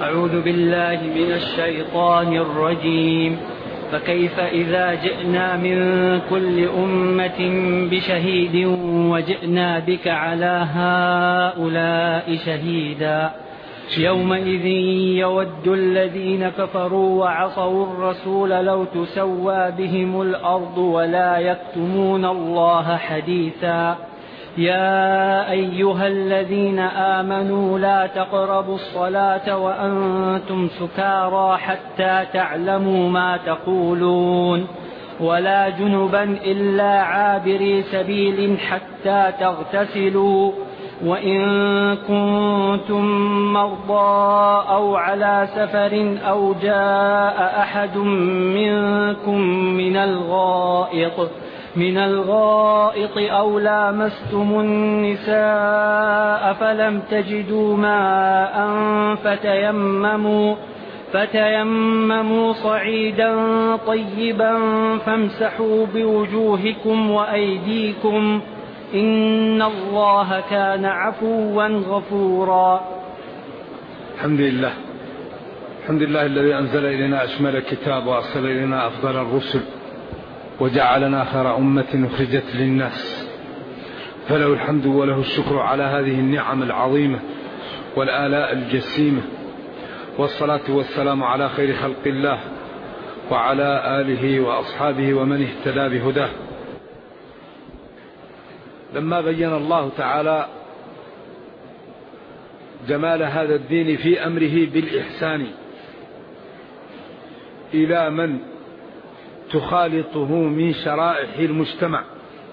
أعوذ بالله من الشيطان الرجيم. فكيف إذا جئنا من كل أمة بشهيد وجئنا بك على هؤلاء شهيدا يومئذ يود الذين كفروا وعصوا الرسول لو تسوى بهم الأرض ولا يكتمون الله حديثا. يا أيها الذين آمنوا لا تقربوا الصلاة وأنتم سكارى حتى تعلموا ما تقولون ولا جنبا إلا عابري سبيل حتى تغتسلوا وإن كنتم مرضى أو على سفر أو جاء أحد منكم من الغائط أو لامستم النساء فلم تجدوا ماء فتيمموا صعيدا طيبا فامسحوا بوجوهكم وأيديكم إن الله كان عفوا غفورا. الحمد لله الذي أنزل إلينا أشمل الكتاب وأرسل إلينا أفضل الرسل وجعلنا خير أمة أخرجت للناس، فله الحمد وله الشكر على هذه النعم العظيمة والآلاء الجسيمة، والصلاة والسلام على خير خلق الله وعلى آله وأصحابه ومن اهتدى بهداه. لما بين الله تعالى جمال هذا الدين في أمره بالإحسان إلى من تخالطه من شرائح المجتمع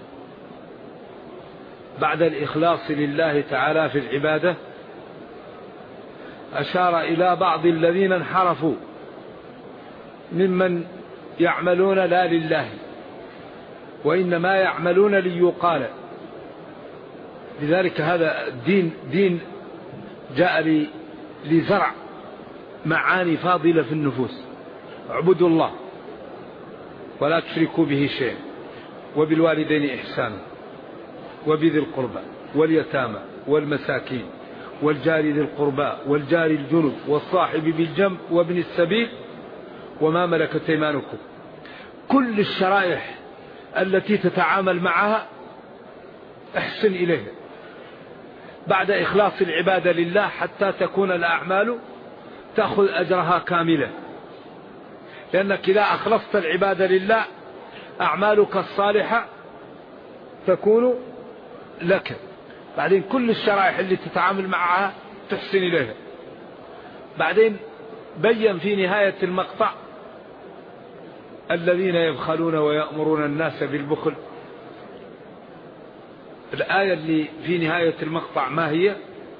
بعد الإخلاص لله تعالى في العبادة، أشار إلى بعض الذين انحرفوا ممن يعملون لا لله وإنما يعملون ليقال. لذلك هذا دين جاء لزرع معاني فاضلة في النفوس: اعبدوا الله ولا تشركوا به شيئا وبالوالدين إحسانا وبذي القربى واليتامى والمساكين والجار ذي القربى والجار الجنب والصاحب بالجنب وابن السبيل وما ملكت أيمانكم. كل الشرائح التي تتعامل معها احسن إليها بعد إخلاص العبادة لله حتى تكون الأعمال تأخذ أجرها كاملا، لأنك إذا أخلصت العبادة لله أعمالك الصالحة تكون لك. بعدين كل الشرائح اللي تتعامل معها تحسن إليها. بعدين بين في نهاية المقطع الذين يبخلون ويأمرون الناس بالبخل. الآية اللي في نهاية المقطع ما هي؟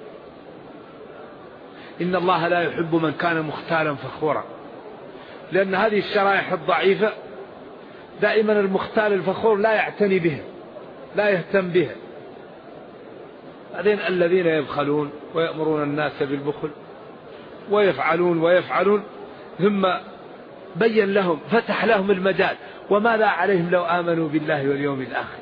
إن الله لا يحب من كان مختالا فخورا. لأن هذه الشرائح الضعيفة دائما المختال الفخور لا يعتني بها، لا يهتم بها. بعدين الذين يبخلون ويأمرون الناس بالبخل ويفعلون ثم بين لهم، فتح لهم المجال: وماذا عليهم لو آمنوا بالله واليوم الآخر.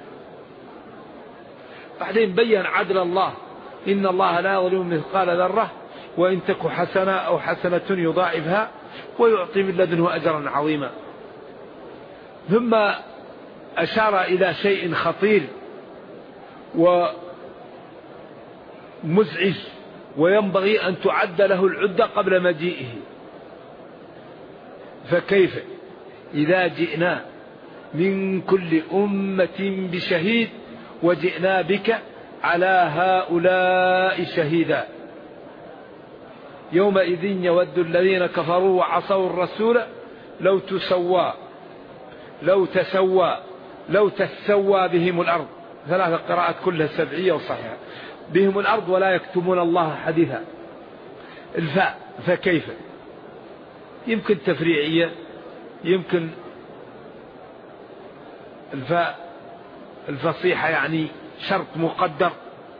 بعدين بين عدل الله: إن الله لا يظلم مثقال ذرة وإن تك حسنة أو حسنة يضاعفها ويعطي من لدنه أجرا عظيما. ثم أشار إلى شيء خطير ومزعج وينبغي أن تعد له العدة قبل مجيئه. فكيف إذا جئنا من كل أمة بشهيد وجئنا بك على هؤلاء شهيدا يومئذ يود الذين كفروا وعصوا الرسول لو تسوى بهم الأرض. 3 قراءات كلها 7 وصحيحة. بهم الأرض ولا يكتمون الله حديثا. الفاء فكيف يمكن تفريعية، يمكن الفاء الفصيحة يعني شرط مقدر.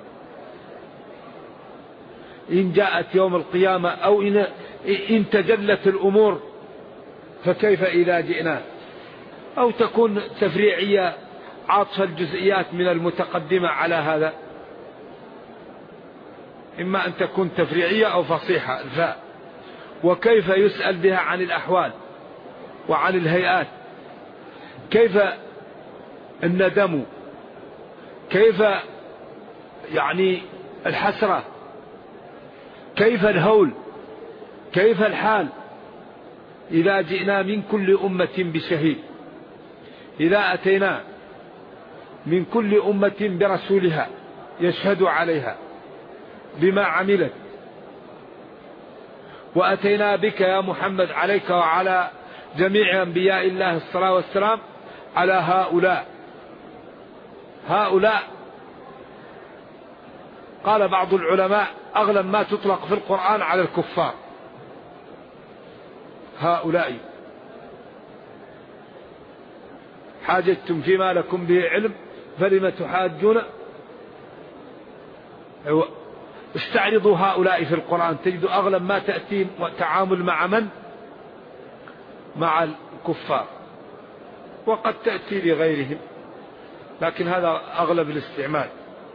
إن جاءت يوم القيامة أو إن تجلت الأمور فكيف إذا جئنا، أو تكون تفريعية عاطفة الجزئيات من المتقدمة على هذا. إما أن تكون تفريعية أو فصيحة الفاء. وكيف يسأل بها عن الأحوال وعن الهيئات، كيف الندم، كيف يعني الحسرة، كيف الهول، كيف الحال إذا جئنا من كل أمة بشهيد، إذا أتينا من كل أمة برسولها يشهد عليها بما عملت، وأتينا بك يا محمد عليك وعلى جميع أنبياء الله الصلاة والسلام على هؤلاء قال بعض العلماء أغلب ما تطلق في القرآن على الكفار. هؤلاء حاجتم فيما لكم به علم فلم تحاجون. استعرضوا هؤلاء في القرآن تجد أغلب ما تأتي تعامل مع من؟ مع الكفار، وقد تأتي لغيرهم، لكن هذا أغلب الاستعمال.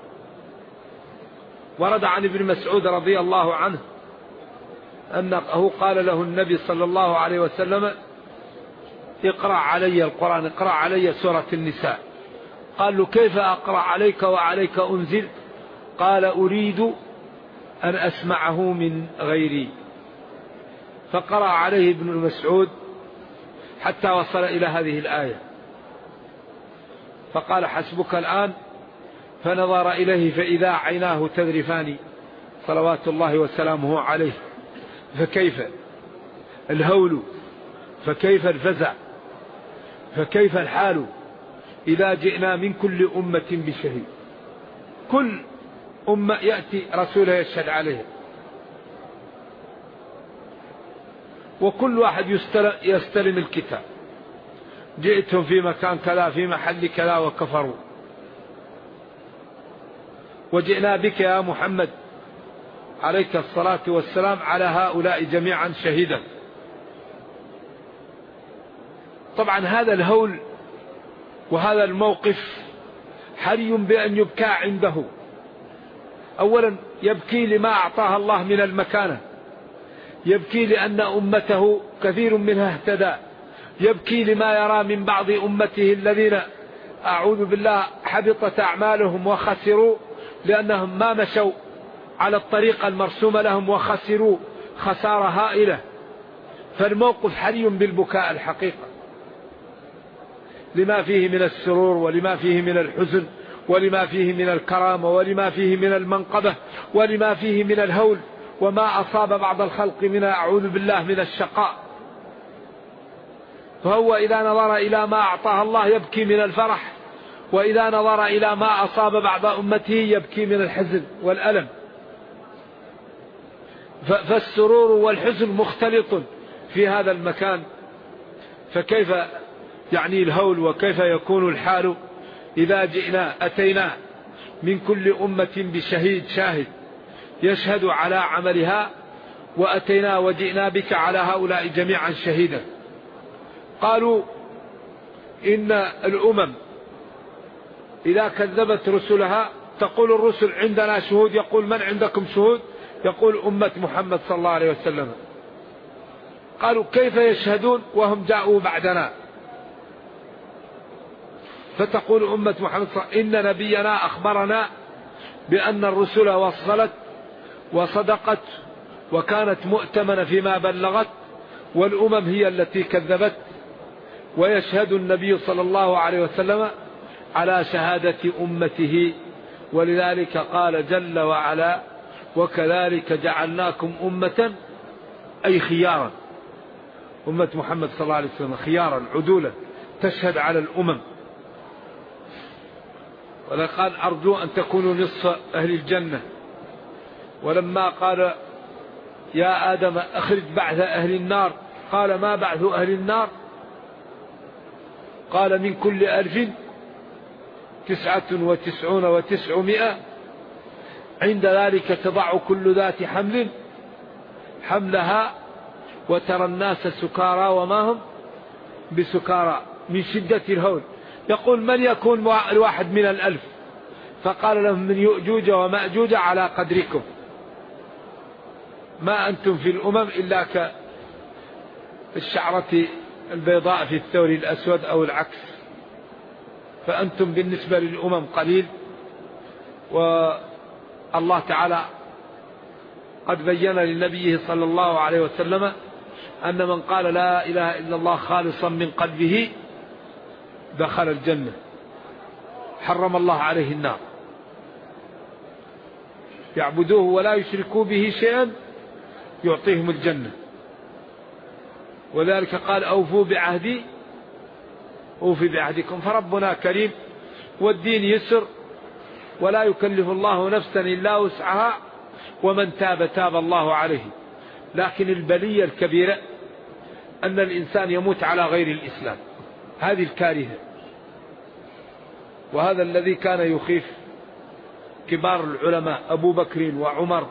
ورد عن ابن مسعود رضي الله عنه أنه قال له النبي صلى الله عليه وسلم اقرأ علي القرآن، اقرأ علي سورة النساء. قال له كيف أقرأ عليك وعليك أنزل؟ قال أريد أن أسمعه من غيري. فقرأ عليه ابن مسعود حتى وصل إلى هذه الآية، فقال حسبك الآن. فنظر إليه فإذا عيناه تذرفان صلوات الله وسلامه عليه. فكيف الهول، فكيف الفزع، فكيف الحال إذا جئنا من كل أمة بشهيد. كل أمة يأتي رسوله يشهد عليه، وكل واحد يستلم الكتاب، جئتم في مكان كذا في محل كذا وكفروا، وجئنا بك يا محمد عليك الصلاة والسلام على هؤلاء جميعا شهيدا. طبعا هذا الهول وهذا الموقف حري بأن يبكى عنده. أولا يبكي لما أعطاها الله من المكانة، يبكي لأن أمته كثير منها اهتدى، يبكي لما يرى من بعض أمته الذين أعوذ بالله حبطت أعمالهم وخسروا لأنهم ما مشوا على الطريقة المرسومة لهم وخسروا خسارة هائلة. فالموقف حري بالبكاء الحقيقة، لما فيه من السرور ولما فيه من الحزن ولما فيه من الكرامة ولما فيه من المنقبة ولما فيه من الهول، وما أصاب بعض الخلق من أعوذ بالله من الشقاء. فهو إذا نظر إلى ما أعطاه الله يبكي من الفرح، وإذا نظر إلى ما أصاب بعض أمته يبكي من الحزن والألم. فالسرور والحزن مختلط في هذا المكان. فكيف يعني الهول وكيف يكون الحال إذا جئنا أتينا من كل أمة بشهيد شاهد يشهد على عملها، وأتينا وجئنا بك على هؤلاء جميعا شهيدا. قالوا إن الأمم إذا كذبت رسلها تقول الرسل عندنا شهود، يقول من عندكم شهود؟ يقول أمة محمد صلى الله عليه وسلم. قالوا كيف يشهدون وهم جاءوا بعدنا؟ فتقول أمة محمد صلى الله عليه وسلم إن نبينا أخبرنا بأن الرسل وصلت وصدقت وكانت مؤتمنة فيما بلغت، والأمم هي التي كذبت. ويشهد النبي صلى الله عليه وسلم على شهادة أمته، ولذلك قال جل وعلا وكذلك جعلناكم أمة أي خيارا. أمة محمد صلى الله عليه وسلم خيارا عدولا تشهد على الأمم. ولقد أرجو أن تكونوا نصف أهل الجنة. ولما قال يا آدم أخرج بعث أهل النار، قال ما بعث أهل النار؟ قال من كل 1999 عند ذلك تضع كل ذات حمل حملها وترى الناس سكارى وما هم بسكارى من شدة الهول. يقول من يكون الواحد من 1000؟ فقال لهم من يؤجوج ومأجوج على قدركم. ما أنتم في الأمم إلا كالشعرة البيضاء في الثور الأسود أو العكس، فأنتم بالنسبة للأمم قليل. والله تعالى قد بين لنبيه صلى الله عليه وسلم أن من قال لا إله إلا الله خالصا من قلبه دخل الجنة، حرم الله عليه النار. يعبدوه ولا يشركوا به شيئا يعطيهم الجنة. وذلك قال أوفوا بعهدي أوفي بعهدكم. فربنا كريم والدين يسر ولا يكلف الله نفسا إلا وسعها، ومن تاب تاب الله عليه. لكن البلية الكبيرة أن الإنسان يموت على غير الإسلام، هذه الكارثة. وهذا الذي كان يخيف كبار العلماء أبو بكر وعمر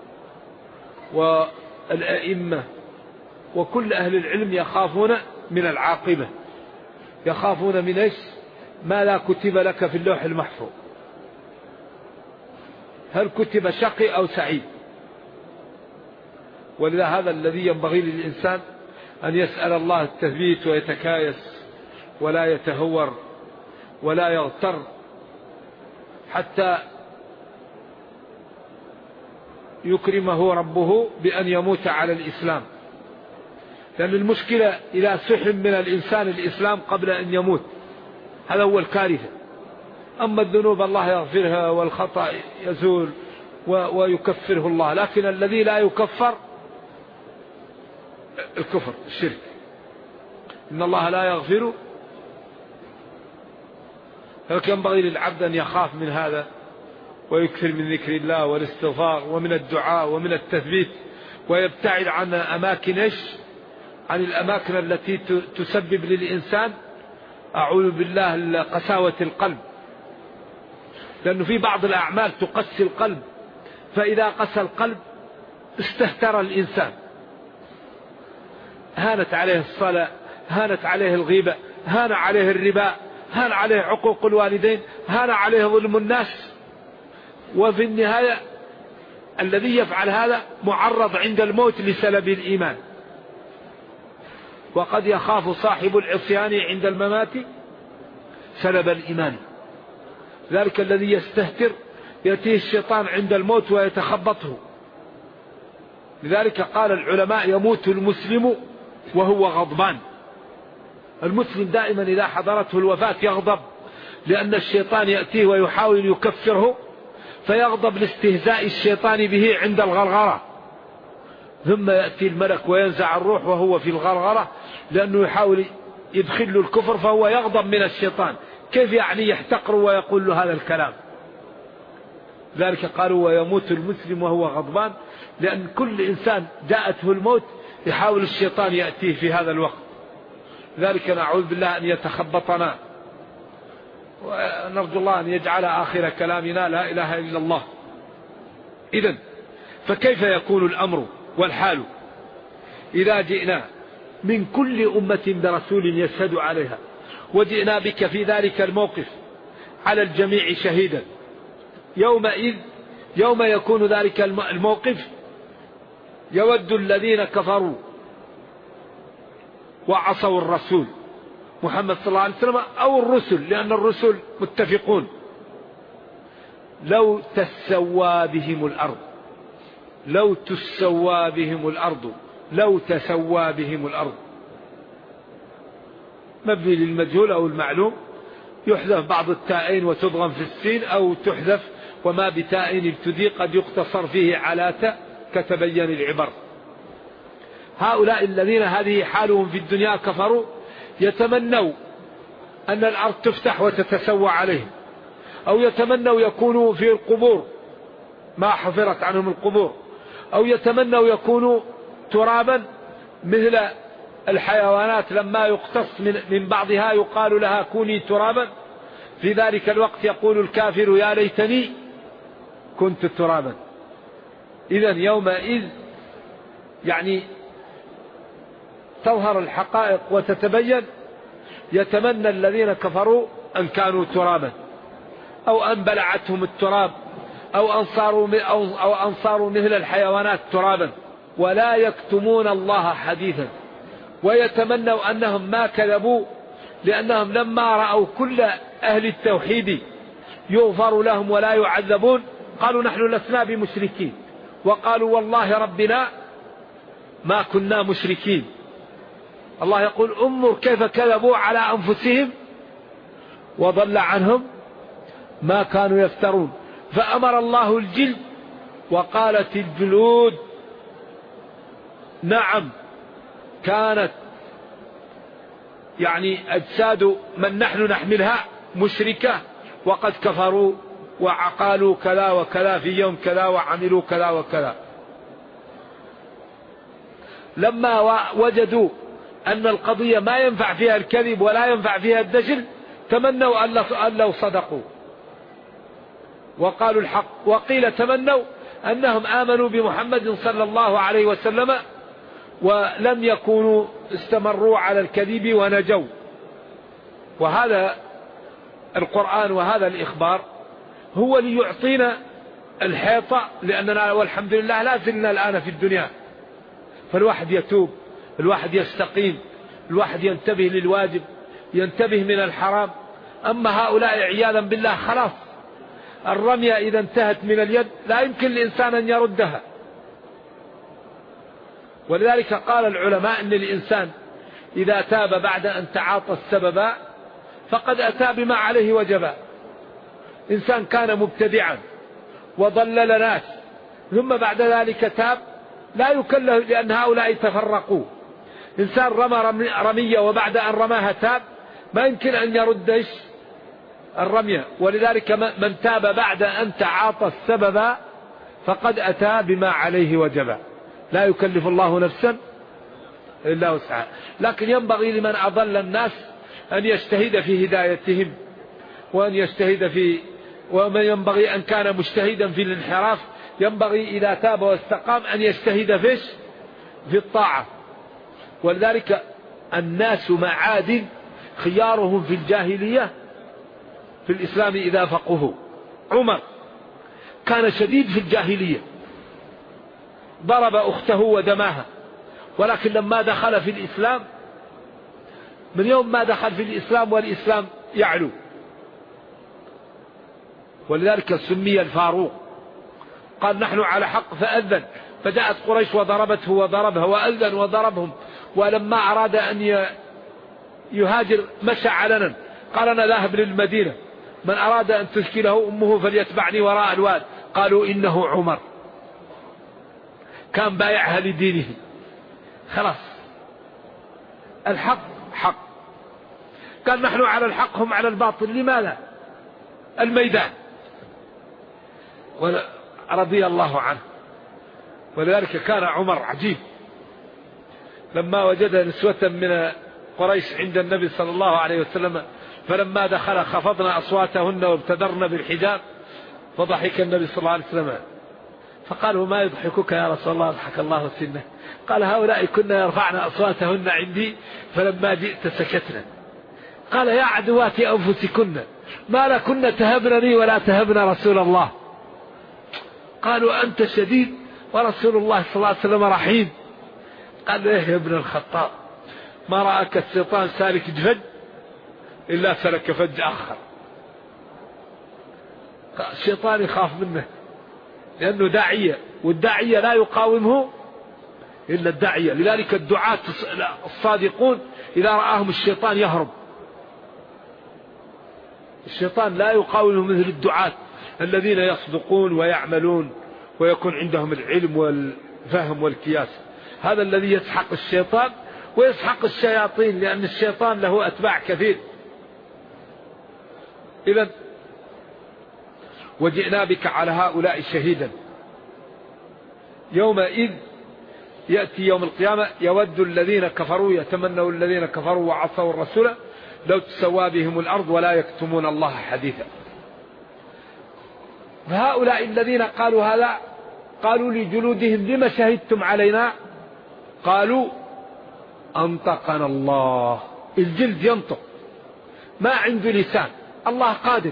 والأئمة وكل أهل العلم يخافون من العاقبة، يخافون من إيش؟ ما لا كتب لك في اللوح المحفوظ، هل كتب شقي أو سعيد؟ ولذا هذا الذي ينبغي للإنسان أن يسأل الله التثبيت ويتكايس ولا يتهور ولا يغتر حتى يكرمه ربه بأن يموت على الإسلام. لأن المشكلة إذا سحب من الإنسان الإسلام قبل أن يموت، هذا هو الكارثة. أما الذنوب الله يغفرها والخطأ يزول ويكفره الله، لكن الذي لا يكفر الكفر الشرك. إن الله لا يغفر. فلك ينبغي للعبد أن يخاف من هذا ويكثر من ذكر الله والاستغفار ومن الدعاء ومن التثبيت، ويبتعد عن أماكن عن الأماكن التي تسبب للإنسان أعوذ بالله قساوة القلب. لأنه في بعض الأعمال تقسي القلب، فإذا قسى القلب استهتر الإنسان، هانت عليه الصلاة، هانت عليه الغيبة، هان عليه الربا، هان عليه عقوق الوالدين، هان عليه ظلم الناس. وفي النهاية الذي يفعل هذا معرض عند الموت لسلب الإيمان. وقد يخاف صاحب العصيان عند الممات سلب الإيمان. ذلك الذي يستهتر يأتيه الشيطان عند الموت ويتخبطه. لذلك قال العلماء يموت المسلم وهو غضبان. المسلم دائما إذا حضرته الوفاة يغضب، لأن الشيطان يأتيه ويحاول يكفره، فيغضب لاستهزاء الشيطان به عند الغرغرة، ثم يأتي الملك وينزع الروح وهو في الغرغرة، لأنه يحاول يدخل له الكفر، فهو يغضب من الشيطان. كيف يعني يحتقر ويقول له هذا الكلام؟ ذلك قالوا ويموت المسلم وهو غضبان، لأن كل إنسان جاءته الموت يحاول الشيطان يأتيه في هذا الوقت. ذلك نعوذ بالله أن يتخبطنا، ونرجو الله أن يجعل آخر كلامنا لا إله إلا الله. إذن فكيف يكون الأمر والحال إذا جئنا من كل أمة برسول يشهد عليها، وجئنا بك في ذلك الموقف على الجميع شهيدا؟ يوم يكون ذلك الموقف يود الذين كفروا وعصوا الرسول محمد صلى الله عليه وسلم أو الرسل، لأن الرسل متفقون، لو تسوى بهم الأرض، لو تسوى بهم الأرض، لو تسوى بهم الأرض. مبني للمجهول أو المعلوم، يحذف بعض التائين وتضغم في السين، أو تحذف وما بتائين ابتدي قد يقتصر فيه على تاء كتبين العبر. هؤلاء الذين هذه حالهم في الدنيا كفروا يتمنوا أن الأرض تفتح وتتسوى عليهم، أو يتمنوا يكونوا في القبور ما حفرت عنهم القبور، أو يتمنوا يكونوا ترابا مثل الحيوانات لما يقتص من بعضها يقال لها كوني ترابا. في ذلك الوقت يقول الكافر يا ليتني كنت ترابا. إذن يومئذ يعني تظهر الحقائق وتتبين. يتمنى الذين كفروا أن كانوا ترابا، أو أن بلعتهم التراب، أو أن صاروا مثل الحيوانات ترابا. ولا يكتمون الله حديثا، ويتمنوا أنهم ما كذبوا، لأنهم لما رأوا كل أهل التوحيد يغفر لهم ولا يعذبون قالوا نحن لسنا بمشركين، وقالوا والله ربنا ما كنا مشركين. الله يقول انظر كيف كذبوا على أنفسهم وضل عنهم ما كانوا يفترون. فأمر الله الجلد، وقالت الجلود نعم كانت يعني أجساد من نحن نحملها مشركة، وقد كفروا وقالوا كذا وكذا في يوم كذا وعملوا كذا وكذا. لما وجدوا أن القضية ما ينفع فيها الكذب ولا ينفع فيها الدجل تمنوا أن لو صدقوا وقالوا الحق. وقيل تمنوا أنهم آمنوا بمحمد صلى الله عليه وسلم ولم يكونوا استمروا على الكذب ونجوا. وهذا القرآن وهذا الإخبار هو ليعطينا الحيطة، لأننا والحمد لله لا زلنا الآن في الدنيا، فالواحد يتوب، الواحد يستقيم، الواحد ينتبه للواجب، ينتبه من الحرام. أما هؤلاء عياذا بالله خلاص الرمية إذا انتهت من اليد لا يمكن لإنسان أن يردها. ولذلك قال العلماء أن الإنسان إذا تاب بعد أن تعاطى السبب فقد أتى بما عليه وجبا. إنسان كان مبتدعا وضلل ناس ثم بعد ذلك تاب لا يكلف، لأن هؤلاء تفرقوا. إنسان رمى رمية وبعد أن رماها تاب ما يمكن أن يردش الرمية. ولذلك من تاب بعد أن تعاطى السبب فقد أتى بما عليه وجبا. لا يكلف الله نفسا إلا وسعها. لكن ينبغي لمن أضل الناس أن يجتهد في هدايتهم، وأن يجتهد في، ومن ينبغي أن كان مجتهدا في الانحراف ينبغي إذا تاب واستقام أن يجتهد في الطاعة. ولذلك الناس معادن خيارهم في الجاهلية في الإسلام إذا فقهوا. عمر كان شديد في الجاهلية، ضرب أخته ودماها، ولكن لما دخل في الإسلام، من يوم ما دخل في الإسلام والإسلام يعلو، ولذلك سمي الفاروق. قال نحن على حق فأذن، فجاءت قريش وضربته وضربها وأذن وضربهم. ولما أراد أن يهاجر مشى علنا، قال أنا ذاهب للمدينة، من أراد أن تشكله أمه فليتبعني وراء الواد. قالوا إنه عمر، كان بايعها لدينه. خلاص الحق حق. قال نحن على الحق هم على الباطل. لماذا؟ الميدان. رضي الله عنه. ولذلك كان عمر عجيب، لما وجد نسوة من قريش عند النبي صلى الله عليه وسلم فلما دخل خفضنا أصواتهن وابتدرن بالحجاب، فضحك النبي صلى الله عليه وسلم فقالوا ما يضحكك يا رسول الله؟ ضحك الله سنه. قال هؤلاء كنا يرفعن أصواتهن عندي فلما جئت سكتنا. قال يا عدوات أنفسكن ما لكن تهبنني ولا تهبن رسول الله. قالوا أنت شديد ورسول الله صلى الله عليه وسلم رحيم. قال إيه يا ابن الخطاب، ما رأك الشيطان سالك جفج إلا سلك فج آخر. الشيطان يخاف منه لأنه داعية، والداعية لا يقاومه إلا الداعية. لذلك الدعاة الصادقون إذا رآهم الشيطان يهرب. الشيطان لا يقاومه مثل الدعاة الذين يصدقون ويعملون ويكون عندهم العلم والفهم والكياس. هذا الذي يسحق الشيطان ويسحق الشياطين، لأن الشيطان له أتباع كثير. إذن وجئنا بك على هؤلاء شهيدا. يومئذ يأتي يوم القيامة يود الذين كفروا، يتمنوا الذين كفروا وعصوا الرسول لو تسوى بهم الأرض ولا يكتمون الله حديثا. فهؤلاء الذين قالوا هذا قالوا لجلودهم لما شهدتم علينا؟ قالوا أنطقنا الله. الجلد ينطق، ما عنده لسان، الله قادر.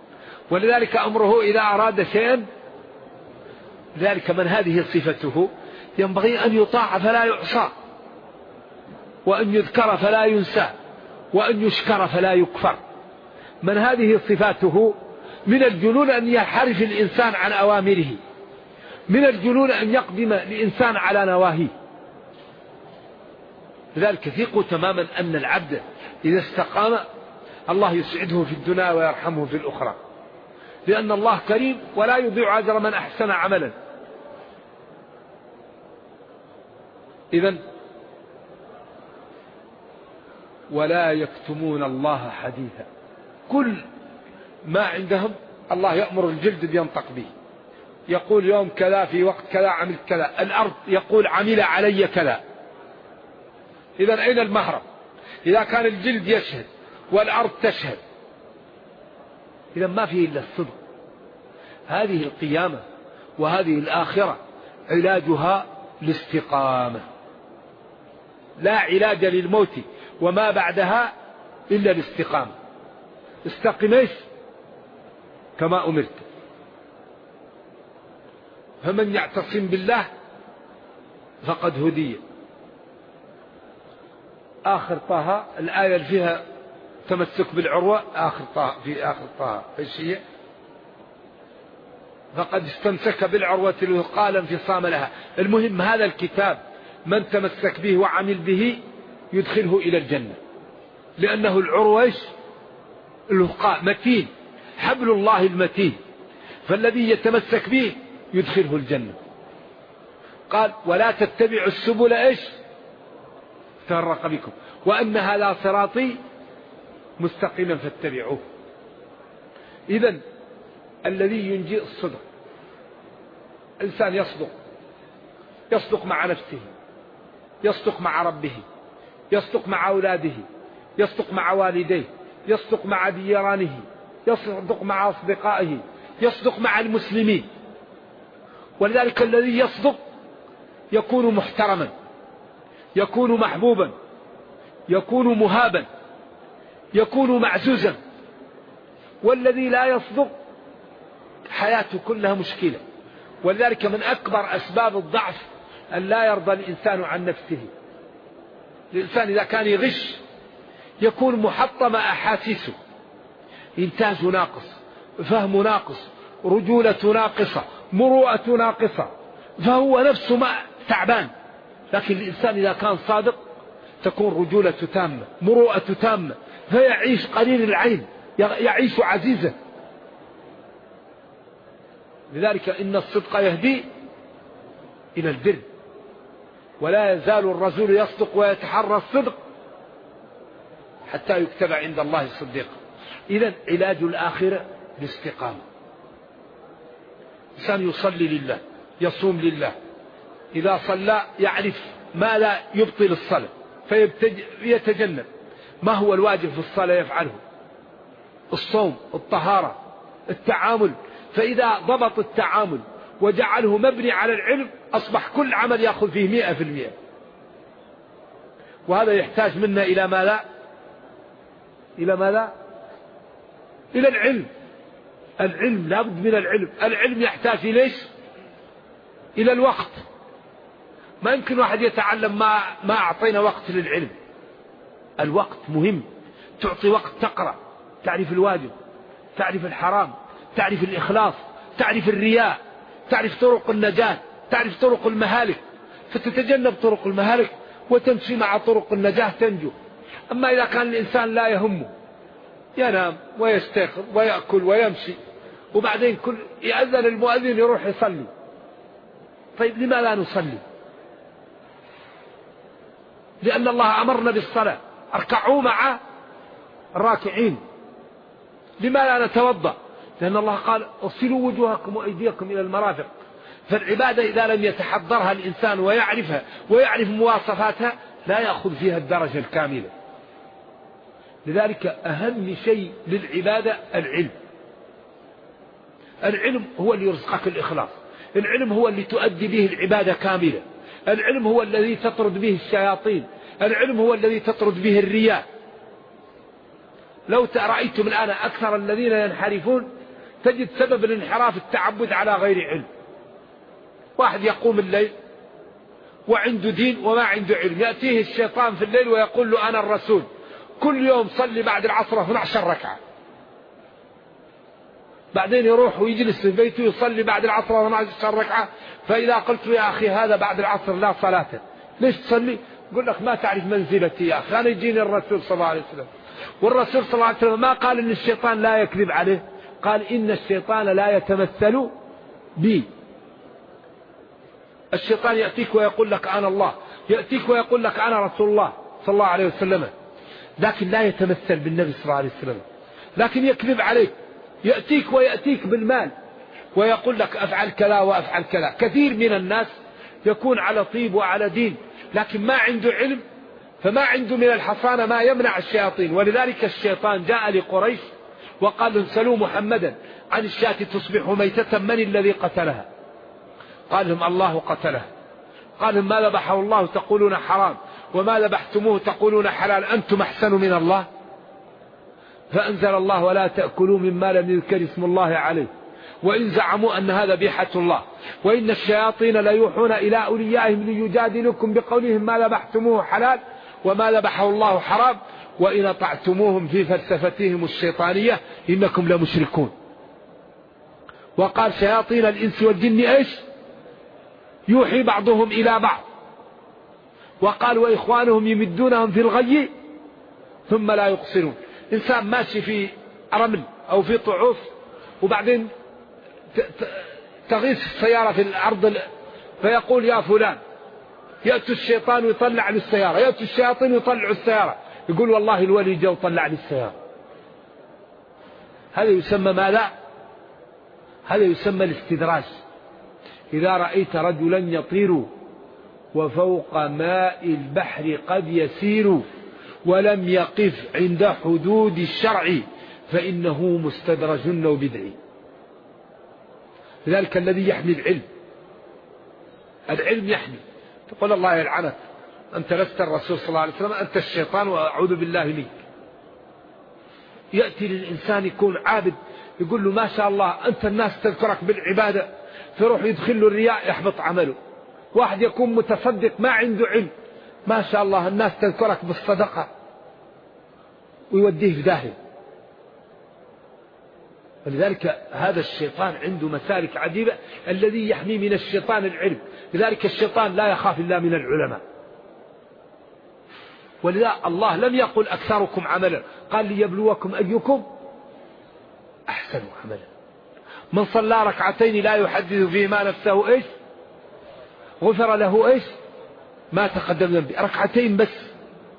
ولذلك أمره إذا أراد شيئا. ذلك من هذه صفته ينبغي أن يطاع فلا يعصى، وأن يذكر فلا ينسى، وأن يشكر فلا يكفر. من هذه صفاته من الجنون أن ينحرف الإنسان عن أوامره، من الجنون أن يقدم الإنسان على نواهيه. لذلك ثقوا تماما أن العبد إذا استقام الله يسعده في الدنيا ويرحمه في الأخرى، لأن الله كريم ولا يضيع أجر من أحسن عملا. إذن ولا يكتمون الله حديثا، كل ما عندهم الله يأمر الجلد بينطق به، يقول يوم كذا في وقت كذا عملت كذا، الأرض يقول عمل علي كذا. إذن أين المهرب؟ إذا كان الجلد يشهد والأرض تشهد، إذن ما فيه إلا الصدق. هذه القيامة وهذه الآخرة علاجها الاستقامة، لا علاج للموت وما بعدها إلا الاستقامة. استقم كما أمرت. فمن يعتصم بالله فقد هدي. آخر طه الآية اللي فيها تمسك بالعروة، آخر طه في آخر طه الشيء فقد استمسك بالعروة الوثقى لا انفصام لها. المهم هذا الكتاب من تمسك به وعمل به يدخله إلى الجنة، لأنه العروة الوثقى متين، حبل الله المتين، فالذي يتمسك به يدخله الجنة. قال ولا تتبعوا السبل تفرق بكم وأن هذا صراطي مستقيما فاتبعوه. إذن الذي ينجي الصدق، إنسان يصدق مع نفسه، يصدق مع ربه، يصدق مع أولاده، يصدق مع والديه، يصدق مع جيرانه، يصدق مع أصدقائه، يصدق مع المسلمين. ولذلك الذي يصدق يكون محترما، يكون محبوبا، يكون مهابا، يكون معزوزا. والذي لا يصدق حياته كلها مشكلة. ولذلك من أكبر أسباب الضعف أن لا يرضى الإنسان عن نفسه. الإنسان إذا كان يغش يكون محطم أحاسيسه، إنتاج ناقص، فهم ناقص، رجولة ناقصة، مروءة ناقصة، فهو نفسه ما تعبان. لكن الإنسان إذا كان صادق تكون رجولة تامة، مروءة تامة، فيعيش قليل العين، يعيش عزيزا. لذلك إن الصدق يهدي إلى البر، ولا يزال الرجل يصدق ويتحرى الصدق حتى يكتب عند الله صديقا. إذن علاج الآخرة الاستقامة. إنسان يصلي لله، يصوم لله، إذا صلى يعرف ما لا يبطل الصلاة فيتجنب ما هو الواجب في الصلاة يفعله، الصوم، الطهارة، التعامل. فإذا ضبط التعامل وجعله مبني على العلم أصبح كل عمل يأخذ فيه 100%. وهذا يحتاج منا إلى ما لا إلى العلم. العلم لابد من العلم. العلم يحتاج إلى الوقت. ما يمكن واحد يتعلم ما أعطينا وقت للعلم. الوقت مهم، تعطي وقت تقرأ، تعرف الواجب، تعرف الحرام، تعرف الإخلاص، تعرف الرياء، تعرف طرق النجاة، تعرف طرق المهالك، فتتجنب طرق المهالك وتمشي مع طرق النجاة تنجو. أما إذا كان الإنسان لا يهمه، ينام ويستيقظ ويأكل ويمشي، وبعدين يأذن المؤذن يروح يصلي. طيب لما لا نصلي؟ لأن الله أمرنا بالصلاة، اركعوا مع الراكعين. لما لا نتوضأ؟ لأن الله قال اغسلوا وجوهكم وأيديكم إلى المرافق. فالعبادة إذا لم يتحضرها الإنسان ويعرفها ويعرف مواصفاتها لا يأخذ فيها الدرجة الكاملة. لذلك أهم شيء للعبادة العلم. العلم هو اللي يرزقك الإخلاص، العلم هو اللي تؤدي به العبادة كاملة، العلم هو الذي تطرد به الشياطين، العلم هو الذي تطرد به الرياء. لو رأيتم الآن أكثر الذين ينحرفون تجد سبب الانحراف التعبد على غير علم. واحد يقوم الليل وعنده دين وما عنده علم. يأتيه الشيطان في الليل ويقول له أنا الرسول، كل يوم صلي بعد العصر 12 ركعة. بعدين يروح ويجلس في بيته يصلي بعد العصر 12 ركعة. فإذا قلت يا أخي هذا بعد العصر لا صلاة، ليش تصلي؟ يقول لك ما تعرف منزلتي يا أخي، أنا يجيني الرسول صلى الله عليه وسلم. والرسول صلى الله عليه وسلم ما قال إن الشيطان لا يكذب عليه، قال إن الشيطان لا يتمثل بي. الشيطان يأتيك ويقول لك أنا الله، يأتيك ويقول لك أنا رسول الله صلى الله عليه وسلم، لكن لا يتمثل بالنبي صلى الله عليه وسلم، لكن يكذب عليك. يأتيك ويأتيك بالمال ويقول لك أفعل كذا وأفعل كذا. كثير من الناس يكون على طيب وعلى دين لكن ما عنده علم، فما عنده من الحصانة ما يمنع الشياطين. ولذلك الشيطان جاء لقريش وقال لهم سلوا محمدا عن الشاة تصبح ميتة من الذي قتلها؟ قال لهم الله قتلها. قال لهم ما ذبحه الله تقولون حرام، وما ذبحتموه تقولون حلال، أنتم أحسن من الله؟ فأنزل الله ولا تأكلوا مما لم يذكر اسم الله عليه، وإن زعموا أن هذا ذبيحة الله، وإن الشياطين ليوحون إلى أوليائهم ليجادلكم بقولهم ما ذبحتموه حلال وما ذبحه الله حرام، وإن أطعتموهم في فلسفتهم الشيطانية إنكم لمشركون. وقال شياطين الإنس والجن إيش؟ يوحي بعضهم إلى بعض. وقال وإخوانهم يمدونهم في الغي ثم لا يقصرون. إنسان ماشي في رمل أو في طعوف وبعدين تغيث السيارة في الأرض فيقول يا فلان، يأتي الشيطان ويطلع للسيارة، يأتي الشياطين ويطلع السيارة، يقول والله الولي جاء وطلع للسيارة. هذا يسمى ماذا؟ هذا يسمى الاستدراج. إذا رأيت رجلا يطير وفوق ماء البحر قد يسير ولم يقف عند حدود الشرع فإنه مستدرج وبدعي. لذلك الذي يحمي العلم، العلم يحمي. تقول الله يلعنك، أنت لست الرسول صلى الله عليه وسلم، أنت الشيطان وأعوذ بالله منك. يأتي للإنسان يكون عابد يقول له ما شاء الله أنت الناس تذكرك بالعبادة، فيروح يدخل له الرياء يحبط عمله. واحد يكون متصدق ما عنده علم، ما شاء الله الناس تذكرك بالصدقة، ويوديه في داهية. ولذلك هذا الشيطان عنده مسالك عجيبة. الذي يحمي من الشيطان العلم. لذلك الشيطان لا يخاف إلا من العلماء. ولذا الله لم يقل أكثركم عملا، قال ليبلوكم أيكم أحسن عملا. من صلى ركعتين لا يحدث فيهما نفسه إيش؟ غفر له إيش؟ ما تقدم ذنبه. ركعتين بس.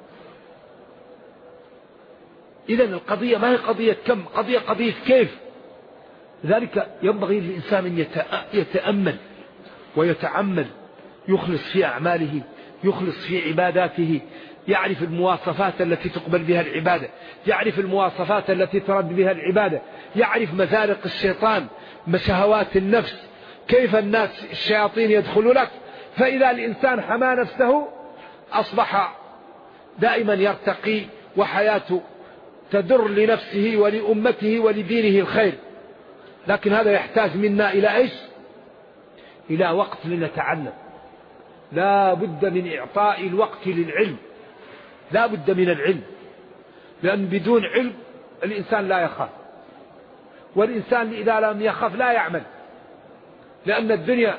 إذن القضية ما هي قضية كم، قضية كيف. لذلك ينبغي للإنسان أن يتأمل ويتعمل، يخلص في أعماله، يخلص في عباداته، يعرف المواصفات التي تقبل بها العبادة، يعرف المواصفات التي ترد بها العبادة، يعرف مزارق الشيطان، شهوات النفس، كيف الناس الشياطين يدخلوا لك. فإذا الإنسان حمى نفسه أصبح دائما يرتقي وحياته تدر لنفسه ولأمته ولدينه الخير. لكن هذا يحتاج منا إلى إيش؟ إلى وقت لنتعلم. لا بد من إعطاء الوقت للعلم، لا بد من العلم، لأن بدون علم الإنسان لا يخاف، والإنسان إذا لم يخاف لا يعمل. لأن الدنيا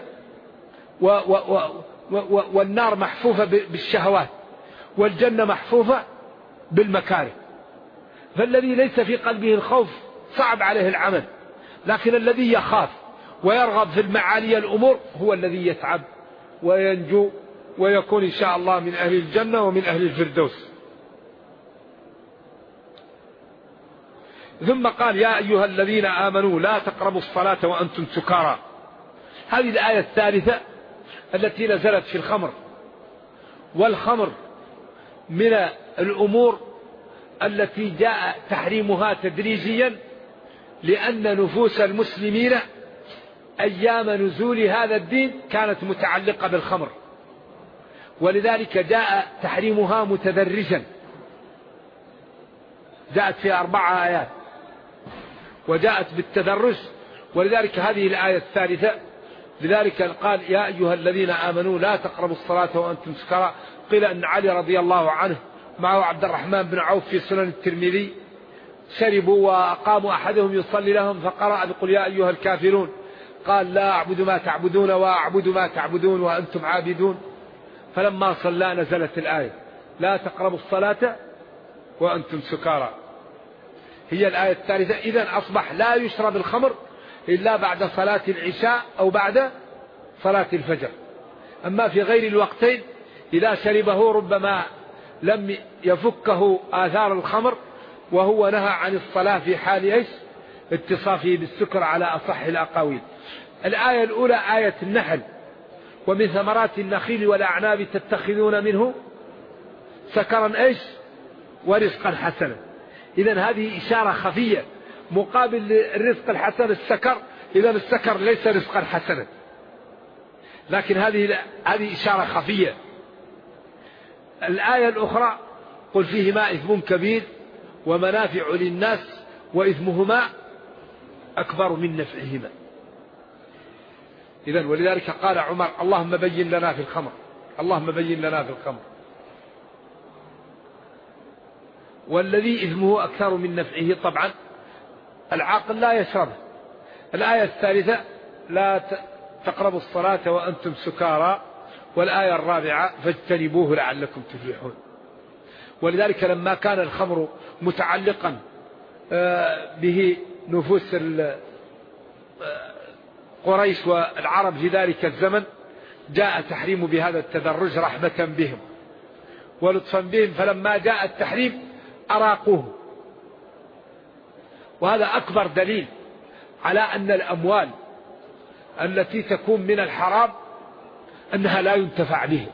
والنار محفوفة بالشهوات، والجنة محفوفة بالمكاره. فالذي ليس في قلبه الخوف صعب عليه العمل، لكن الذي يخاف ويرغب في المعالي الأمور هو الذي يتعب وينجو ويكون إن شاء الله من أهل الجنة ومن أهل الفردوس. ثم قال يا أيها الذين آمنوا لا تقربوا الصلاة وأنتم سكارى. هذه الآية الثالثة التي نزلت في الخمر. والخمر من الأمور التي جاء تحريمها تدريجيا، لأن نفوس المسلمين أيام نزول هذا الدين كانت متعلقة بالخمر، ولذلك جاء تحريمها متدرجا. جاءت في 4 آيات وجاءت بالتدرج. ولذلك هذه الآية الثالثة لذلك قال يا أيها الذين آمنوا لا تقربوا الصلاة وأنتم سكارى. قيل أن علي رضي الله عنه معه عبد الرحمن بن عوف في سنن الترمذي شربوا وقاموا أحدهم يصلي لهم فقرأ بقل يا أيها الكافرون قال لا أعبد ما تعبدون وأعبد ما تعبدون وأنتم عابدون. فلما صلى نزلت الآية لا تقربوا الصلاة وأنتم سكارى. هي الآية الثالثة. إذن أصبح لا يشرب الخمر إلا بعد صلاة العشاء أو بعد صلاة الفجر. أما في غير الوقتين إذا شربه ربما لم يفكه آثار الخمر، وهو نهى عن الصلاة في حال اتصافه بالسكر على أصح الأقاويل. الآية الأولى آية النحل ومن ثمرات النخيل والأعناب تتخذون منه سكرا ورزقا حسنا. إذن هذه إشارة خفية مقابل الرزق الحسن السكر. إذن السكر ليس رزقا حسنا، لكن هذه إشارة خفية. الآية الأخرى قل فيهما إثم كبير ومنافع للناس وإثمهما أكبر من نفعهما. إذن ولذلك قال عمر اللهم بين لنا في الخمر، اللهم بين لنا في الخمر. والذي إثمه أكثر من نفعه طبعا العاقل لا يشربه. الآية الثالثة لا تقربوا الصلاة وأنتم سكارى. والآية الرابعة فاجتنبوه لعلكم تفلحون. ولذلك لما كان الخمر متعلقا به نفوس قريش والعرب في ذلك الزمن جاء تحريم بهذا التدرج رحمة بهم ولطفا بهم، فلما جاء التحريم أراقوه. وهذا أكبر دليل على أن الأموال التي تكون من الحرام أنها لا ينتفع به.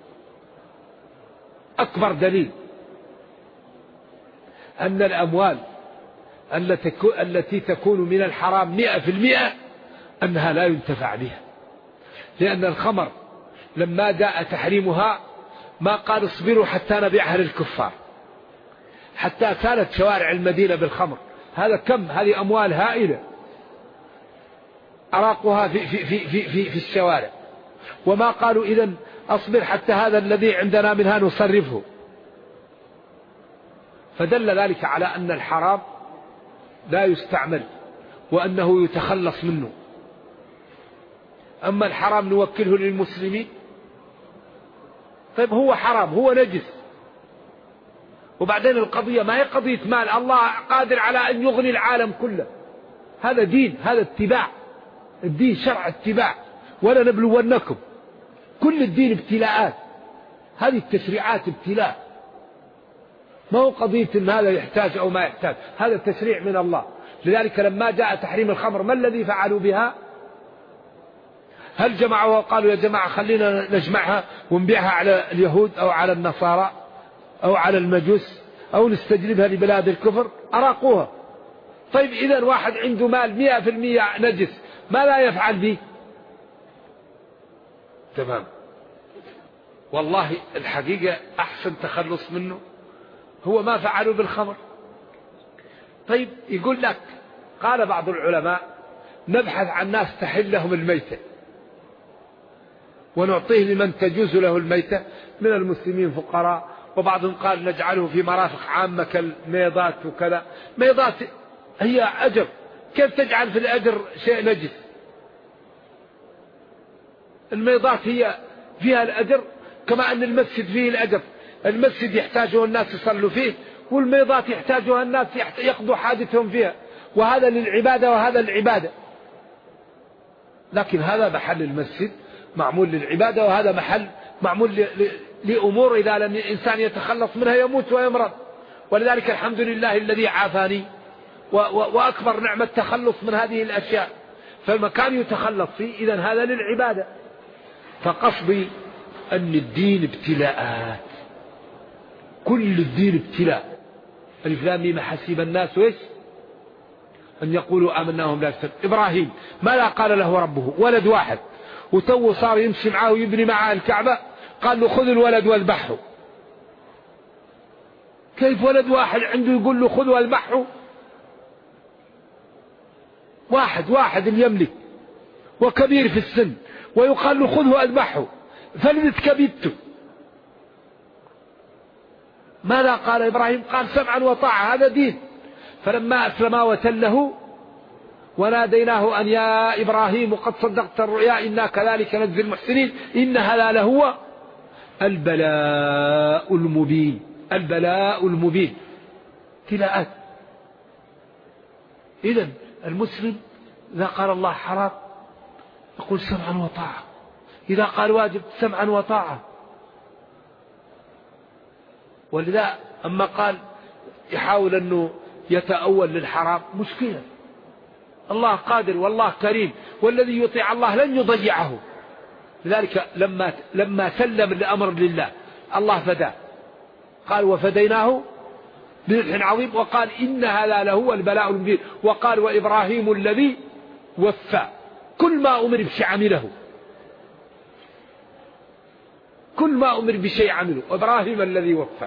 أكبر دليل أن الأموال التي تكون من الحرام 100% أنها لا ينتفع بها. لأن الخمر لما جاء تحريمها ما قال اصبروا حتى نبيعها للكفار، حتى كانت شوارع المدينة بالخمر. هذا كم؟ هذه أموال هائلة أراقها في الشوارع. وما قالوا إذن أصبر حتى هذا الذي عندنا منها نصرفه. فدل ذلك على أن الحرام لا يستعمل وأنه يتخلص منه. أما الحرام نوكله للمسلمين. طيب هو حرام، هو نجس، وبعدين القضية ما هي قضية مال. الله قادر على أن يغني العالم كله. هذا دين، هذا اتباع. الدين شرع اتباع. ولا نبلونكم. كل الدين ابتلاءات. هذه التشريعات ابتلاء، ما هو قضية ان هذا يحتاج او ما يحتاج. هذا التشريع من الله. لذلك لما جاء تحريم الخمر ما الذي فعلوا بها؟ هل جمعوا وقالوا يا جماعة خلينا نجمعها ونبيعها على اليهود او على النصارى او على المجوس او نستجلبها لبلاد الكفر؟ أراقوها. طيب إذا واحد عنده مال 100% نجس ما لا يفعل به؟ تمام. والله الحقيقة أحسن تخلص منه هو ما فعلوا بالخمر. طيب يقول لك قال بعض العلماء نبحث عن ناس تحل لهم الميتة ونعطيه لمن تجوز له الميتة من المسلمين فقراء. وبعضهم قال نجعله في مرافق عامة كالميضات وكذا. ميضات هي أجر، كيف تجعل في الأجر شيء نجس؟ الميضات هي فيها الأجر كما أن المسجد فيه الأجر. المسجد يحتاجه الناس يصلوا فيه، والميضات يحتاجها الناس يقضوا حاجتهم فيها. وهذا للعبادة وهذا للعبادة. لكن هذا محل المسجد معمول للعبادة، وهذا محل معمول لأمور إذا لم الإنسان يتخلص منها يموت ويمرض. ولذلك الحمد لله الذي عافاني وأكبر نعمة تخلص من هذه الأشياء. فالمكان يتخلص فيه إذن هذا للعبادة. فقصدي أن الدين ابتلاءات، كل الدين ابتلاء. الإسلام ما حسب الناس أن يقولوا آمنا وهم لا يفتنون. إبراهيم ما لا قال له ربه ولد واحد، وتو صار يمشي معه ويبني معه الكعبة قال له خذ الولد واذبحه. كيف ولد واحد عنده يقول له خذ واذبحه؟ واحد يملك وكبير في السن، ويقال له خذه أذبحه فلذت كبدته. ماذا قال إبراهيم؟ قال سمعا وطاعة، هذا دين. فلما أسلما وتله وناديناه أن يا إبراهيم قد صدقت الرؤيا إنا كذلك نجزي المحسنين إن هذا لهو البلاء المبين. البلاء المبين ابتلاءات. إذن المسلم إذا قال الله حرام يقول سمعا وطاعة، إذا قال واجب سمعا وطاعة. ولذا أما قال يحاول أنه يتأول للحرام مشكلة. الله قادر والله كريم، والذي يطيع الله لن يضيعه. لذلك لما سلم الأمر لله الله فداه، قال وفديناه بذبح عظيم، وقال إن هذا لهو البلاء المبين، وقال وإبراهيم الذي وفى. كل ما أمر بشيء عمله، كل ما أمر بشيء عمله. وإبراهيم الذي وفى.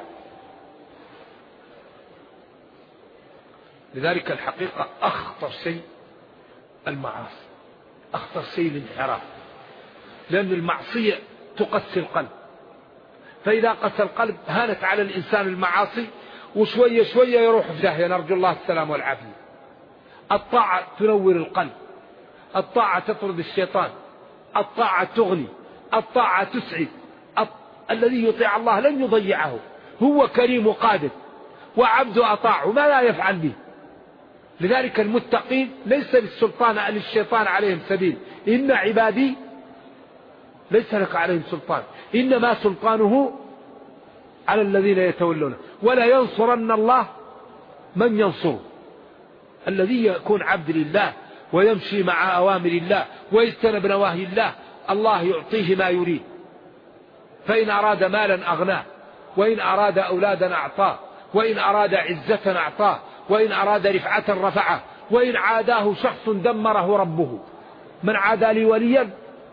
لذلك الحقيقة أخطر شيء المعاصي، أخطر شيء الانحراف، لأن المعصية تقسي القلب، فإذا قسى القلب هانت على الإنسان المعاصي، وشوية شوية يروح في داهية، نرجو الله السلام والعافية. الطاعة تنور القلب، الطاعة تطرد الشيطان، الطاعة تغني، الطاعة تسعد. الذي يطيع الله لن يضيعه، هو كريم قادر، وعبده أطاعه ما لا يفعل به. لذلك المتقين ليس للسلطان للشيطان عليهم سبيل، إن عبادي ليس لك عليهم سلطان، إنما سلطانه على الذين يتولونه، ولا ينصرن الله من ينصره. الذي يكون عبد لله ويمشي مع أوامر الله ويجتنب نواهي الله، الله يعطيه ما يريد. فإن أراد مالا أغناه، وإن أراد أولادا أعطاه، وإن أراد عزة أعطاه، وإن أراد رفعة رفعه، وإن عاداه شخص دمره ربه. من عادى لي وليا،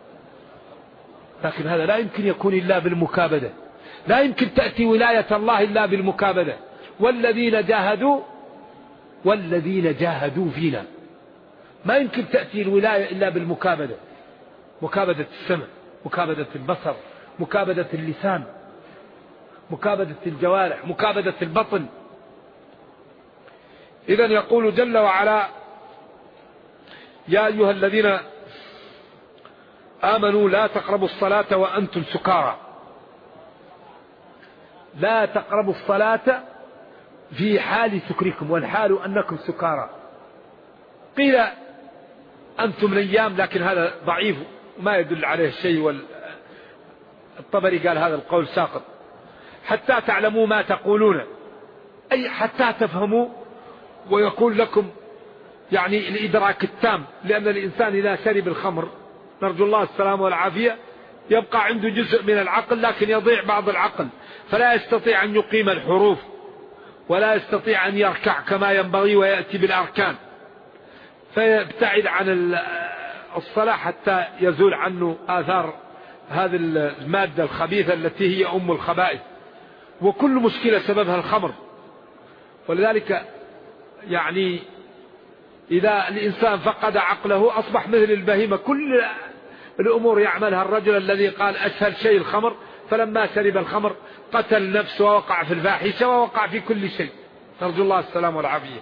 لكن هذا لا يمكن يكون إلا بالمكابدة، لا يمكن تأتي ولاية الله إلا بالمكابدة. والذين جاهدوا فينا، ما يمكن تأتي الولاية إلا بالمكابدة. مكابدة السمع، مكابدة البصر، مكابدة اللسان، مكابدة الجوارح، مكابدة البطن. إذن يقول جل وعلا يا أيها الذين آمنوا لا تقربوا الصلاة وأنتم سكارى. لا تقربوا الصلاة في حال سكركم، والحال أنكم سكارى. قيل أنتم الأيام، لكن هذا ضعيف وما يدل عليه شيء، والطبري قال هذا القول ساقط. حتى تعلموا ما تقولون، أي حتى تفهموا ويكون لكم يعني الإدراك التام. لأن الإنسان إذا شرب الخمر نرجو الله السلام والعافية يبقى عنده جزء من العقل، لكن يضيع بعض العقل، فلا يستطيع أن يقيم الحروف، ولا يستطيع أن يركع كما ينبغي ويأتي بالأركان، فيبتعد عن الصلاة حتى يزول عنه آثار هذه المادة الخبيثة التي هي أم الخبائث، وكل مشكلة سببها الخمر. ولذلك يعني إذا الإنسان فقد عقله أصبح مثل البهيمة، كل الأمور يعملها الرجل الذي قال أسهل شيء الخمر، فلما شرب الخمر قتل نفسه ووقع في الفاحشة ووقع في كل شيء، نرجو الله السلام والعافية.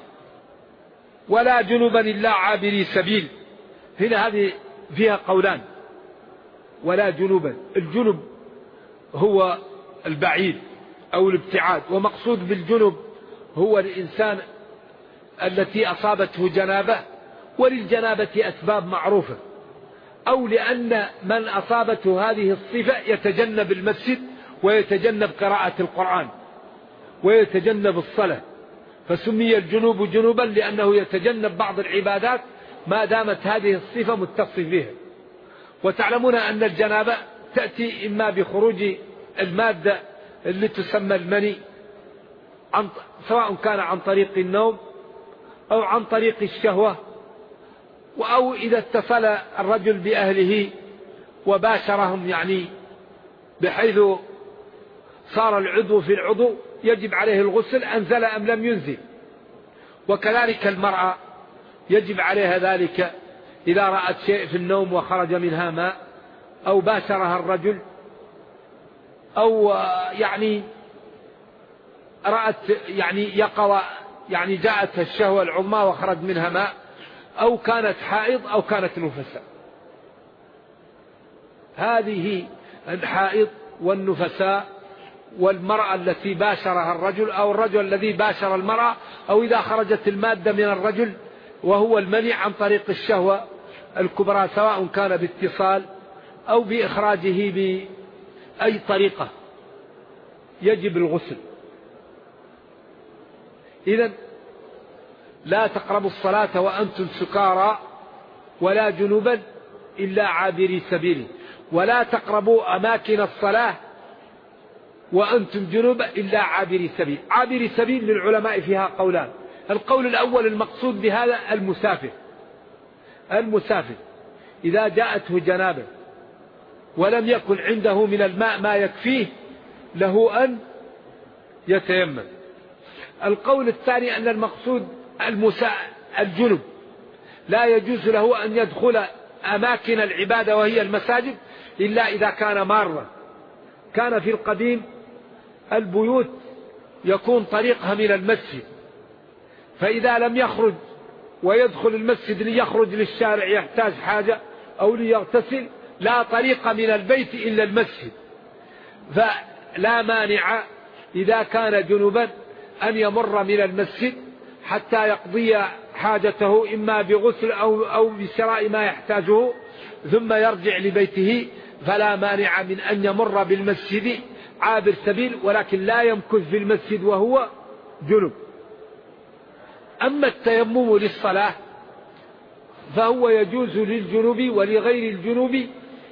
ولا جنبا إلا عابري سبيل، هنا هذه فيها قولان. ولا جنبا، الجنب هو البعيد أو الابتعاد، ومقصود بالجنب هو الإنسان التي أصابته جنابة، وللجنابة أسباب معروفة، أو لأن من أصابته هذه الصفة يتجنب المسجد ويتجنب قراءة القرآن ويتجنب الصلاة، فسمي الجنوب جنوبا لأنه يتجنب بعض العبادات ما دامت هذه الصفة متصف بها. وتعلمون أن الجنابة تأتي إما بخروج المادة اللي تسمى المني، سواء كان عن طريق النوم أو عن طريق الشهوة، أو إذا اتصل الرجل بأهله وباشرهم، يعني بحيث صار العضو في العضو يجب عليه الغسل أنزل أم لم ينزل. وكذلك المرأة يجب عليها ذلك إذا رأت شيء في النوم وخرج منها ماء، أو باشرها الرجل، أو يعني رأت يقظة جاءت الشهوة العظمى وخرج منها ماء، أو كانت حائض أو كانت نفساء. هذه الحائض والنفساء والمرأة التي باشرها الرجل، أو الرجل الذي باشر المرأة، أو إذا خرجت المادة من الرجل وهو المني عن طريق الشهوة الكبرى، سواء كان باتصال أو بإخراجه بأي طريقة، يجب الغسل. إذن لا تقربوا الصلاة وأنتم سكارى ولا جنوبا إلا عابري سبيل، ولا تقربوا أماكن الصلاة وأنتم جنوب إلا عابري سبيل. عابري سبيل للعلماء فيها قولان. القول الأول المقصود بهذا المسافر إذا جاءته جنابه ولم يكن عنده من الماء ما يكفيه له أن يتيمم. القول الثاني أن المقصود الجنب لا يجوز له أن يدخل أماكن العبادة وهي المساجد إلا إذا كان مارا. كان في القديم البيوت يكون طريقها من المسجد، فإذا لم يخرج ويدخل المسجد ليخرج للشارع يحتاج حاجة أو ليغتسل، لا طريق من البيت إلا المسجد. فلا مانع إذا كان جنبا أن يمر من المسجد حتى يقضي حاجته إما بغسل أو بشراء ما يحتاجه ثم يرجع لبيته، فلا مانع من أن يمر بالمسجد عابر سبيل، ولكن لا يمكث في المسجد وهو جنب. أما التيمم للصلاة فهو يجوز للجنوب ولغير الجنوب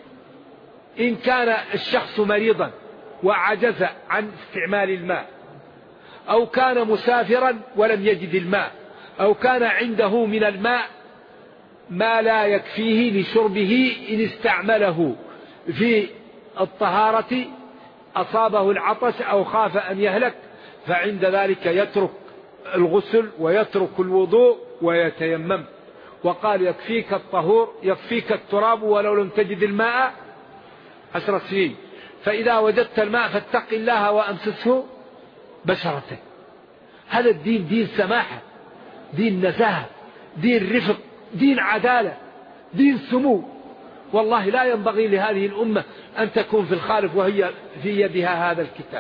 إن كان الشخص مريضا وعجز عن استعمال الماء، أو كان مسافرا ولم يجد الماء، أو كان عنده من الماء ما لا يكفيه لشربه إن استعمله في الطهارة أصابه العطش أو خاف أن يهلك، فعند ذلك يترك الغسل ويترك الوضوء ويتيمم. وقال يكفيك الطهور، يكفيك التراب ولو لم تجد الماء 10 سنين، فإذا وجدت الماء فاتق الله وأمسسه بشرتك. هذا الدين دين سماحة، دين نزاهة، دين رفق، دين عدالة، دين سمو. والله لا ينبغي لهذه الأمة أن تكون في الخالف وهي في يدها هذا الكتاب،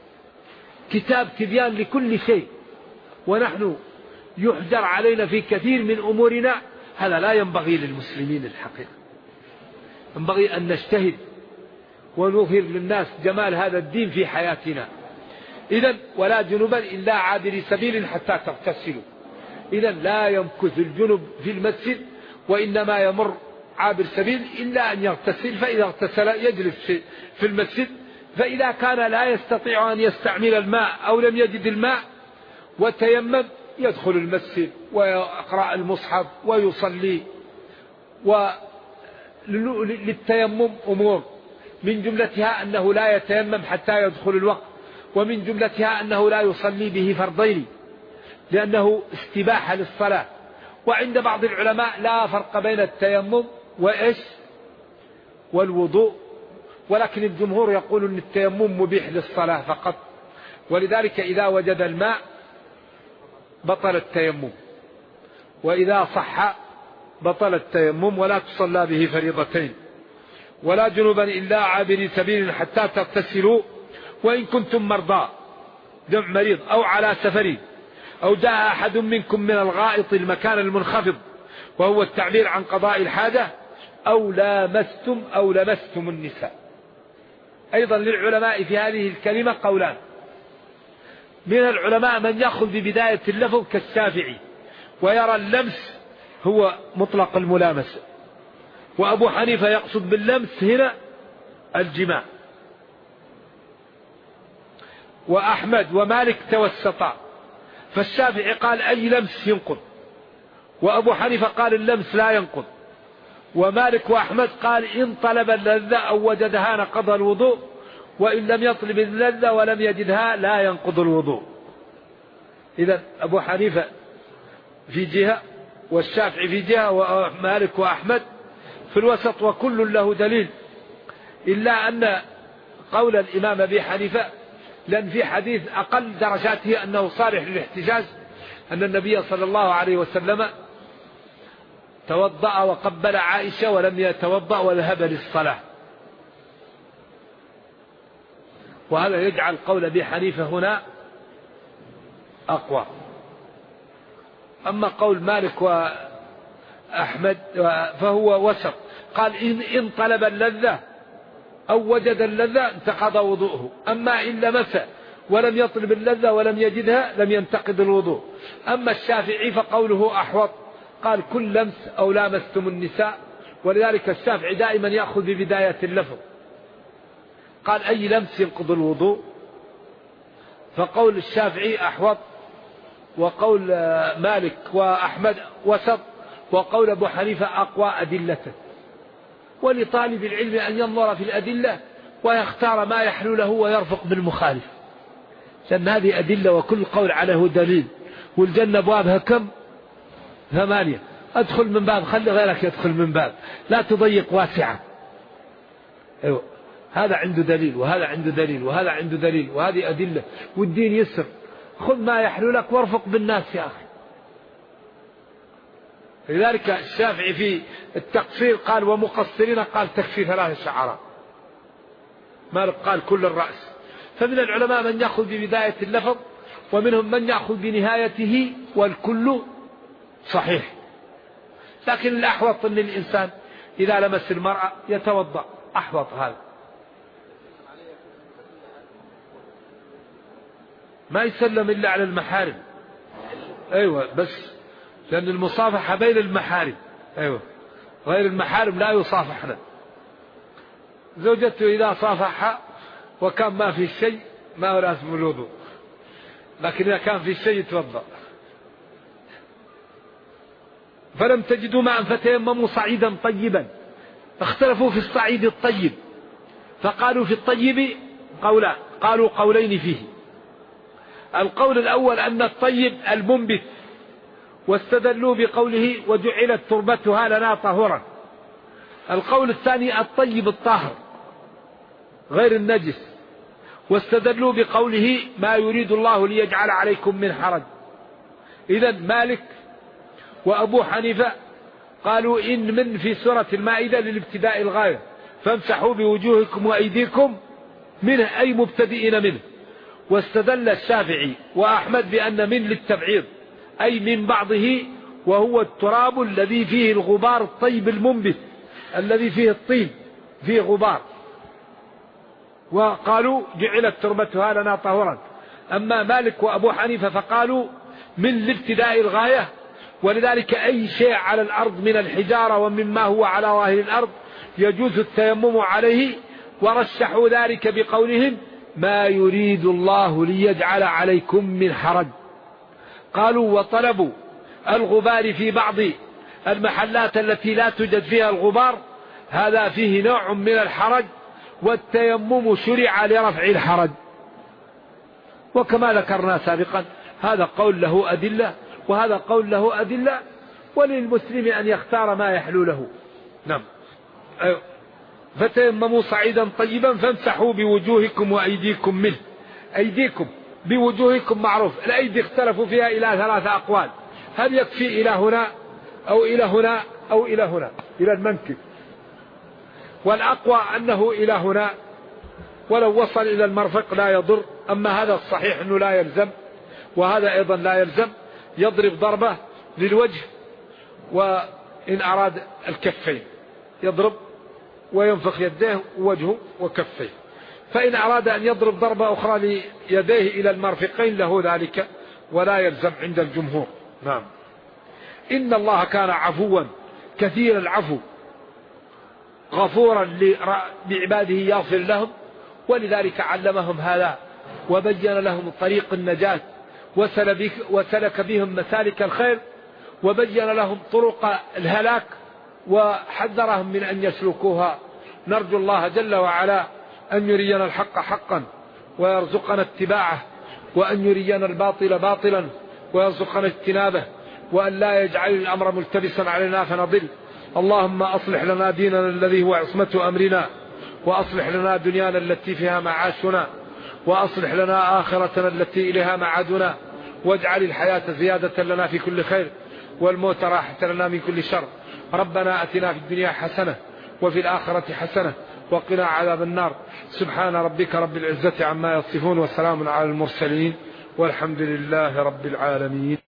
كتاب تبيان لكل شيء، ونحن يحجر علينا في كثير من أمورنا. هذا لا ينبغي للمسلمين الحقيقة. ينبغي أن نجتهد ونظهر للناس جمال هذا الدين في حياتنا. إذن ولا جنوبا إلا عابر سبيل حتى تغتسلوا. إذن لا يمكث الجنب في المسجد، وإنما يمر عابر سبيل إلا أن يغتسل، فإذا اغتسل يجلس في المسجد. فإذا كان لا يستطيع أن يستعمل الماء أو لم يجد الماء وتيمم يدخل المسجد ويقرأ المصحف ويصلي. وللتيمم أمور، من جملتها أنه لا يتيمم حتى يدخل الوقت، ومن جملتها أنه لا يصلي به فرضين لأنه استباحة للصلاة. وعند بعض العلماء لا فرق بين التيمم والوضوء، ولكن الجمهور يقول أن التيمم مبيح للصلاة فقط، ولذلك إذا وجد الماء بطل التيمم، وإذا صح بطل التيمم ولا تصلى به فريضتين. ولا جنوبا إلا عابر سبيل حتى تغتسلوا وإن كنتم مرضى، جمع مريض، أو على سفر، أو جاء أحد منكم من الغائط المكان المنخفض وهو التعبير عن قضاء الحاجة، أو لمستم النساء. أيضا للعلماء في هذه الكلمة قولان. من العلماء من يأخذ ببداية اللفظ كالشافعي ويرى اللمس هو مطلق الملامسة، وأبو حنيفة يقصد باللمس هنا الجماع، وأحمد ومالك توسطا، فالشافعي قال أي لمس ينقض، وأبو حنيفة قال اللمس لا ينقض، ومالك وأحمد قال إن طلب اللذة أو وجدها نقض الوضوء، وإن لم يطلب اللذة ولم يجدها لا ينقض الوضوء. إذا أبو حنيفة في جهة والشافعي في جهة ومالك وأحمد في الوسط، وكل له دليل، إلا أن قول الإمام أبي حنيفة، لأن في حديث أقل درجاته أنه صالح للاحتجاج، أن النبي صلى الله عليه وسلم توضأ وقبل عائشة ولم يتوضأ وذهب للصلاة، وهذا يجعل قول أبي حنيفة هنا أقوى. أما قول مالك وأحمد فهو وسط، قال إن طلب اللذة أو وجد اللذة انتقض وضوءه، أما إن لمس ولم يطلب اللذة ولم يجدها لم ينتقض الوضوء. أما الشافعي فقوله أحوط، قال كل لمس أو لامستم النساء، ولذلك الشافعي دائما يأخذ ببداية اللفظ، قال أي لمس ينقض الوضوء، فقول الشافعي أحوط، وقول مالك وأحمد وسط، وقول أبو حنيفة أقوى أدلة. ولطالب العلم أن ينظر في الأدلة ويختار ما يحلو له ويرفق بالمخالف، لأن هذه أدلة وكل قول عليه دليل. والجنة أبوابها كم؟ 8. أدخل من باب، خلي غيرك يدخل من باب، لا تضيق واسعة. أيوة. هذا عنده دليل وهذا عنده دليل وهذا عنده دليل، وهذه أدلة، والدين يسر، خذ ما يحلو لك وارفق بالناس يا أخي. لذلك الشافعي في التقصير قال ومقصرين، قال تكفي 3 شعرات. مالك قال كل الرأس. فمن العلماء من يأخذ ببداية اللفظ، ومنهم من يأخذ بنهايته، والكل صحيح. لكن الأحوط أن الإنسان إذا لمس المرأة يتوضأ، أحوط هذا، ما يسلم إلا على المحارم. أيوة، بس لأن المصافحة بين المحارم. أيوة، غير المحارم لا يصافحنا. زوجته إذا صافحها وكان ما في شيء ما هو لازم الوضوء، لكن إذا كان في شيء يتوضأ. فلم تجدوا ماء فتيمموا صعيدا طيبا. اختلفوا في الصعيد الطيب، فقالوا في الطيب قولان، قالوا قولين فيه. القول الأول أن الطيب المنبت، واستدلوا بقوله وجعلت تربتها لنا طهورا. القول الثاني الطيب الطاهر غير النجس، واستدلوا بقوله ما يريد الله ليجعل عليكم من حرج. إذن مالك وأبو حنيفة قالوا إن من في سورة المائدة للابتداء الغاية، فامسحوا بوجوهكم وأيديكم منه، أي مبتدئين منه. واستدل الشافعي وأحمد بأن من للتبعيض، أي من بعضه، وهو التراب الذي فيه الغبار الطيب المنبت، الذي فيه الطين فيه غبار. وقالوا جعلت تربتها لنا طهورا. أما مالك وأبو حنيفة فقالوا من الابتداء الغاية، ولذلك أي شيء على الأرض من الحجارة ومما هو على ظاهر الأرض يجوز التيمم عليه. ورشحوا ذلك بقولهم ما يريد الله ليجعل عليكم من حرج. قالوا وطلبوا الغبار في بعض المحلات التي لا توجد فيها الغبار، هذا فيه نوع من الحرج، والتيمم شرع لرفع الحرج. وكما ذكرنا سابقا هذا قول له أدلة وهذا قول له أدلة، وللمسلم أن يختار ما يحلو له. نعم. فتيمموا صعيدا طيبا فامسحوا بوجوهكم وأيديكم منه. أيديكم بوجوهكم معروف، الأيدي اختلفوا فيها إلى 3 أقوال، هل يكفي إلى هنا أو إلى هنا أو إلى هنا إلى المنكب، والأقوى أنه إلى هنا، ولو وصل إلى المرفق لا يضر. أما هذا الصحيح أنه لا يلزم، وهذا أيضا لا يلزم. يضرب ضربة للوجه، وإن أراد الكفين يضرب وينفخ يديه ووجهه وكفيه. فإن أراد أن يضرب ضربة أخرى ليديه إلى المرفقين له ذلك، ولا يلزم عند الجمهور. نعم. إن الله كان عفوا كثير العفو غفورا لعباده يغفر لهم، ولذلك علمهم هذا وبين لهم طريق النجاة، وسلك بهم مسالك الخير، وبين لهم طرق الهلاك، وحذرهم من أن يسلكوها. نرجو الله جل وعلا أن يرينا الحق حقا ويرزقنا اتباعه، وأن يرينا الباطل باطلا ويرزقنا اجتنابه، وأن لا يجعل الأمر ملتبسا علينا فنضل. اللهم أصلح لنا ديننا الذي هو عصمة أمرنا، وأصلح لنا دنيانا التي فيها معاشنا، وأصلح لنا آخرتنا التي إليها معادنا، واجعل الحياة زيادة لنا في كل خير والموت راحة لنا من كل شر. ربنا أتنا في الدنيا حسنة وفي الآخرة حسنة وقنا عذاب النار. سبحان ربك رب العزة عما يصفون، وسلام على المرسلين، والحمد لله رب العالمين.